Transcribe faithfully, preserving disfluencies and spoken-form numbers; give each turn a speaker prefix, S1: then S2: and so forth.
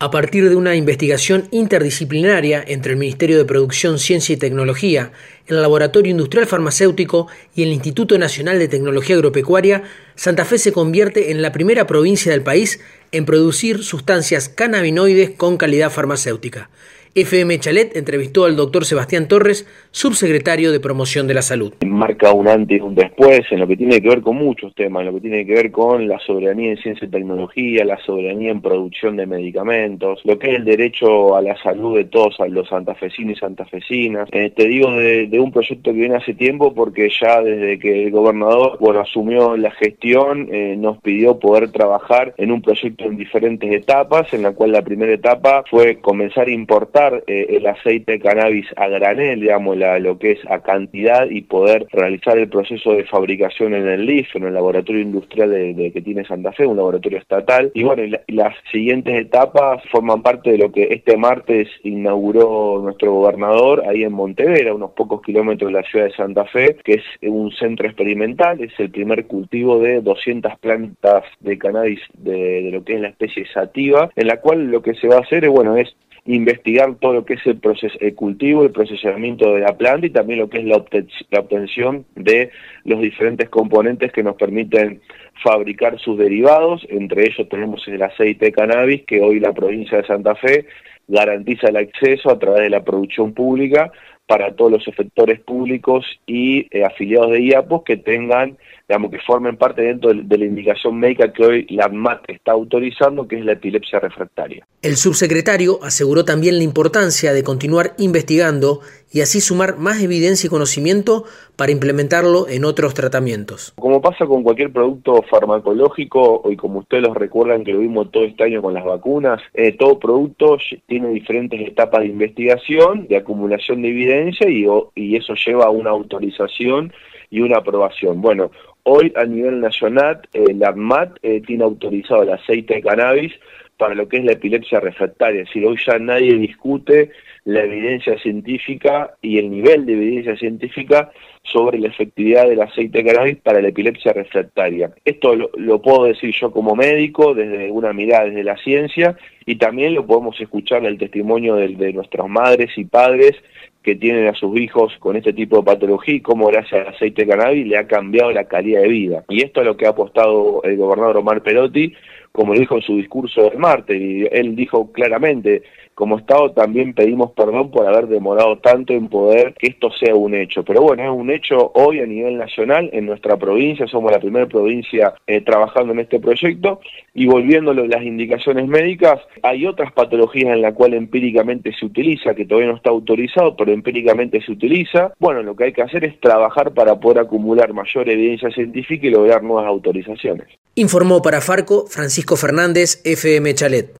S1: A partir de una investigación interdisciplinaria entre el Ministerio de Producción, Ciencia y Tecnología, el Laboratorio Industrial Farmacéutico y el Instituto Nacional de Tecnología Agropecuaria, Santa Fe se convierte en la primera provincia del país en producir sustancias cannabinoides con calidad farmacéutica. F M Chalet entrevistó al doctor Sebastián Torres, subsecretario de Promoción de la Salud.
S2: Marca un antes y un después en lo que tiene que ver con muchos temas, en lo que tiene que ver con la soberanía en ciencia y tecnología, la soberanía en producción de medicamentos, lo que es el derecho a la salud de todos a los santafesinos y santafesinas. Eh, te digo de, de un proyecto que viene hace tiempo porque ya desde que el gobernador bueno, asumió la gestión eh, nos pidió poder trabajar en un proyecto en diferentes etapas, en la cual la primera etapa fue comenzar a importar Eh, el aceite de cannabis a granel, digamos, la, lo que es a cantidad y poder realizar el proceso de fabricación en el L I F, en el laboratorio industrial de, de que tiene Santa Fe, un laboratorio estatal. Y bueno, y la, y las siguientes etapas forman parte de lo que este martes inauguró nuestro gobernador ahí en Montevera, unos pocos kilómetros de la ciudad de Santa Fe, que es un centro experimental, es el primer cultivo de doscientas plantas de cannabis de, de lo que es la especie sativa, en la cual lo que se va a hacer es, bueno, es investigar todo lo que es el proceso, el cultivo, el procesamiento de la planta y también lo que es la, obten la obtención de los diferentes componentes que nos permiten fabricar sus derivados. Entre ellos tenemos el aceite de cannabis, que hoy la provincia de Santa Fe garantiza el acceso a través de la producción pública para todos los efectores públicos y eh, afiliados de I A P O S que tengan, digamos, que formen parte dentro de, de la indicación médica que hoy la A N M A T está autorizando, que es la epilepsia refractaria.
S1: El subsecretario aseguró también la importancia de continuar investigando y así sumar más evidencia y conocimiento para implementarlo en otros tratamientos.
S2: Como pasa con cualquier producto farmacológico, y como ustedes los recuerdan que lo vimos todo este año con las vacunas, eh, todo producto tiene diferentes etapas de investigación, de acumulación de evidencia y, y eso lleva a una autorización y una aprobación. Bueno, hoy a nivel nacional eh, la A N M A T eh, tiene autorizado el aceite de cannabis para lo que es la epilepsia refractaria, es decir, hoy ya nadie discute la evidencia científica y el nivel de evidencia científica sobre la efectividad del aceite de cannabis para la epilepsia refractaria. Esto lo, lo puedo decir yo como médico, desde una mirada desde la ciencia, y también lo podemos escuchar del testimonio de, de nuestras madres y padres que tienen a sus hijos con este tipo de patología y cómo gracias al aceite de cannabis le ha cambiado la calidad de vida. Y esto es lo que ha apostado el gobernador Omar Perotti, como dijo en su discurso del martes, y él dijo claramente, como Estado también pedimos perdón por haber demorado tanto en poder que esto sea un hecho. Pero bueno, es un hecho hoy a nivel nacional, en nuestra provincia, somos la primera provincia eh, trabajando en este proyecto, y volviéndolo a las indicaciones médicas, hay otras patologías en las cuales empíricamente se utiliza, que todavía no está autorizado, pero empíricamente se utiliza. Bueno, lo que hay que hacer es trabajar para poder acumular mayor evidencia científica y lograr nuevas autorizaciones.
S1: Informó para Farco Francisco Fernández, F M Chalet.